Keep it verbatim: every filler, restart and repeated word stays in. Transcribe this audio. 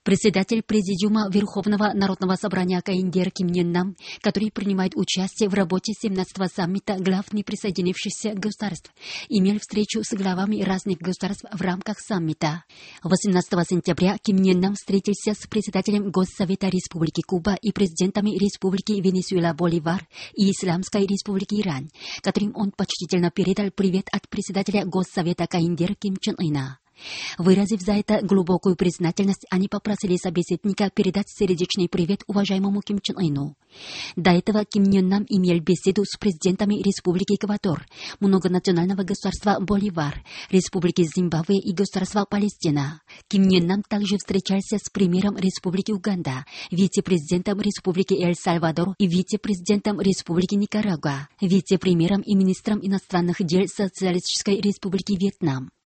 Председатель Президиума Верховного Народного собрания КНДР Ким Нен Нам, который принимает участие в работе семнадцатого саммита глав неприсоединившихся государств, имел встречу с главами разных государств в рамках саммита. восемнадцатого сентября Ким Нен Нам встретился с председателем Госсовета Республики Куба и президентами Республики Венесуэла Боливар и Исламской Республики Иран, которым он почтительно передал привет от председателя Госсовета КНДР Ким Чен Ына. Выразив за это глубокую признательность, они попросили собеседника передать сердечный привет уважаемому Ким Чен Ыну. До этого Ким Нен Нам имел беседу с президентами Республики Эквадор, многонационального государства Боливар, Республики Зимбабве и государства Палестина. Ким Нен Нам также встречался с премьером Республики Уганда, вице-президентом Республики Эль-Сальвадор и вице-президентом Республики Никарагуа, вице-премьером и министром иностранных дел Социалистической Республики Вьетнам.